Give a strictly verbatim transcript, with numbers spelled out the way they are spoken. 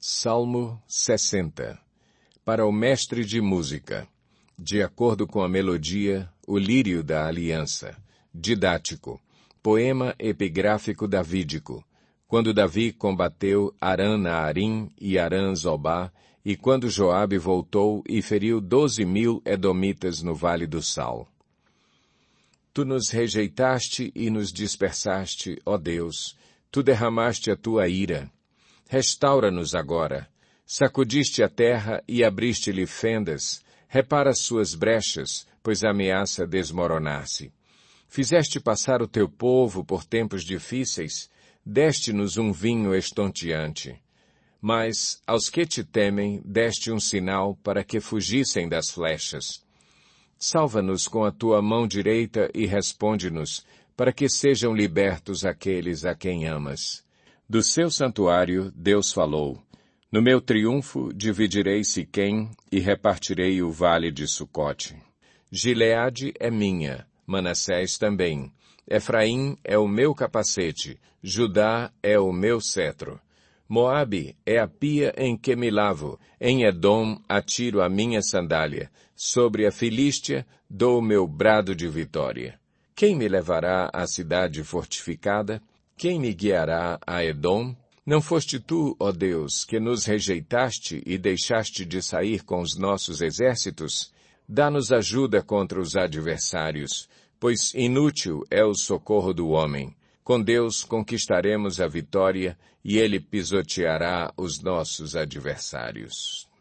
Salmo sessenta. Para o mestre de música. De acordo com a melodia, o lírio da aliança. Didático. Poema epigráfico davídico. Quando Davi combateu Arã-Naarim e Arã-Zobá, e quando Joabe voltou e feriu doze mil edomitas no Vale do Sal. Tu nos rejeitaste e nos dispersaste, ó Deus. Tu derramaste a tua ira. Restaura-nos agora. Sacudiste a terra e abriste-lhe fendas. Repara suas brechas, pois ameaça desmoronar-se. Fizeste passar o teu povo por tempos difíceis, deste-nos um vinho estonteante. Mas, aos que te temem, deste um sinal para que fugissem das flechas. Salva-nos com a tua mão direita e responde-nos, para que sejam libertos aqueles a quem amas. Do seu santuário, Deus falou, no meu triunfo dividirei Siquém e repartirei o vale de Sucote. Gileade é minha, Manassés também. Efraim é o meu capacete, Judá é o meu cetro. Moabe é a pia em que me lavo, em Edom atiro a minha sandália, sobre a Filístia dou o meu brado de vitória. Quem me levará à cidade fortificada? Quem me guiará a Edom? Não foste tu, ó Deus, que nos rejeitaste e deixaste de sair com os nossos exércitos? Dá-nos ajuda contra os adversários, pois inútil é o socorro do homem. Com Deus conquistaremos a vitória e Ele pisoteará os nossos adversários.